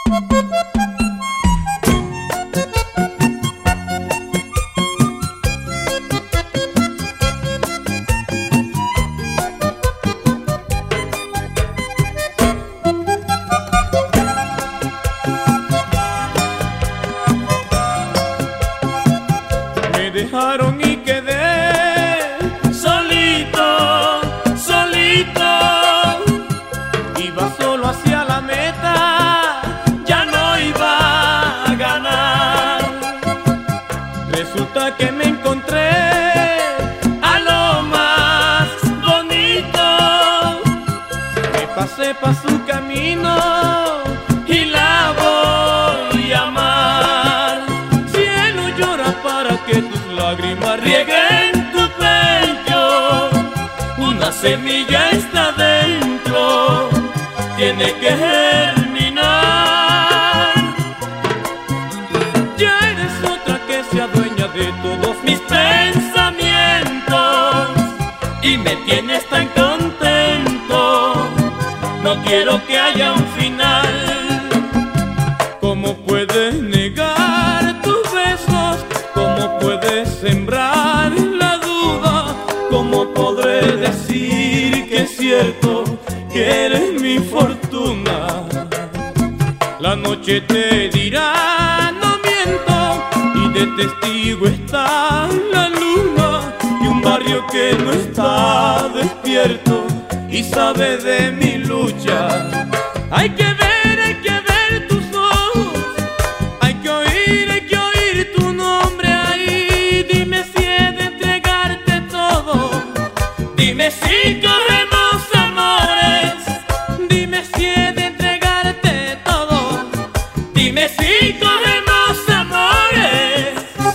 Dejaron y quedé solito, solito. Iba solo hacia la meta, ya no iba a ganar. Resulta que me encontré a lo más bonito. Me pasé pa' su camino y la voy a amar. Cielo, llora para que tus lágrimas rieguen tu pecho. Una semilla está dentro, tiene que germinar. Ya eres otra que se adueña de todos mis pensamientos y me tienes tan contento. No quiero que haya un final. ¿Cómo puedes negar tus besos? ¿Cómo puedes sembrar la duda? ¿Cómo podré decir que es cierto que eres mi fortuna? La noche te dirá, no miento, y de testigo está la luna y un barrio que no está despierto y sabe de mi lucha. Hay que ver tus ojos, hay que oír tu nombre ahí. Dime si he de entregarte todo, dime si corremos amores, dime si he de entregarte todo, dime si corremos amores.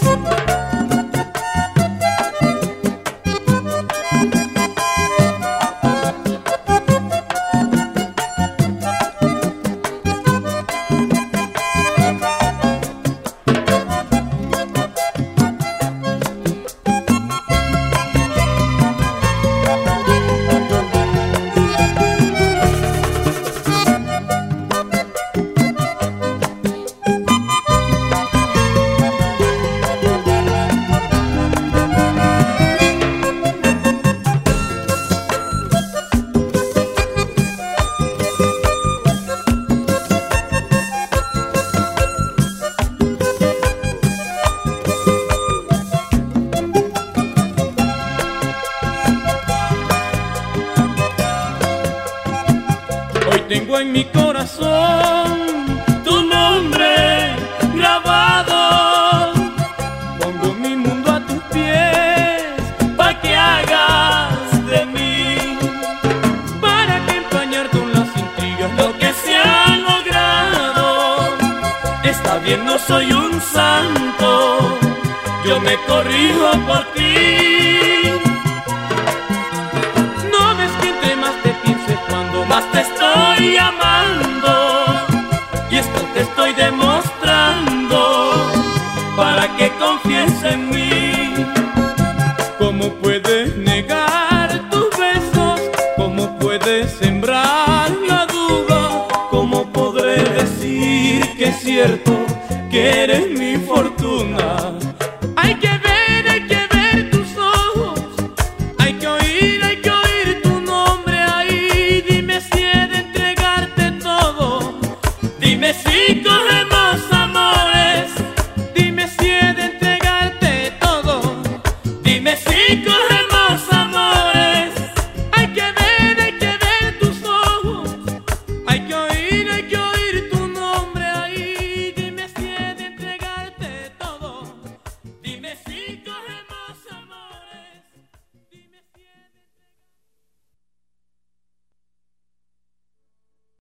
Tengo en mi corazón tu nombre grabado. Pongo mi mundo a tus pies para que hagas de mí, para que empañar con las intrigas lo que se ha logrado. Está bien, no soy un santo, yo me corrijo por ti. No ves que entre más te pienses, cuando más te estoy amando, y esto te estoy demostrando para que confíes en mí. ¿Cómo puedes negar tus besos? ¿Cómo puedes sembrar la duda? ¿Cómo podré decir que es cierto que eres mi fortuna? Hay que ver tus ojos, hay que oír tu nombre ahí. Dime si he de entregarte todo, dime si corremos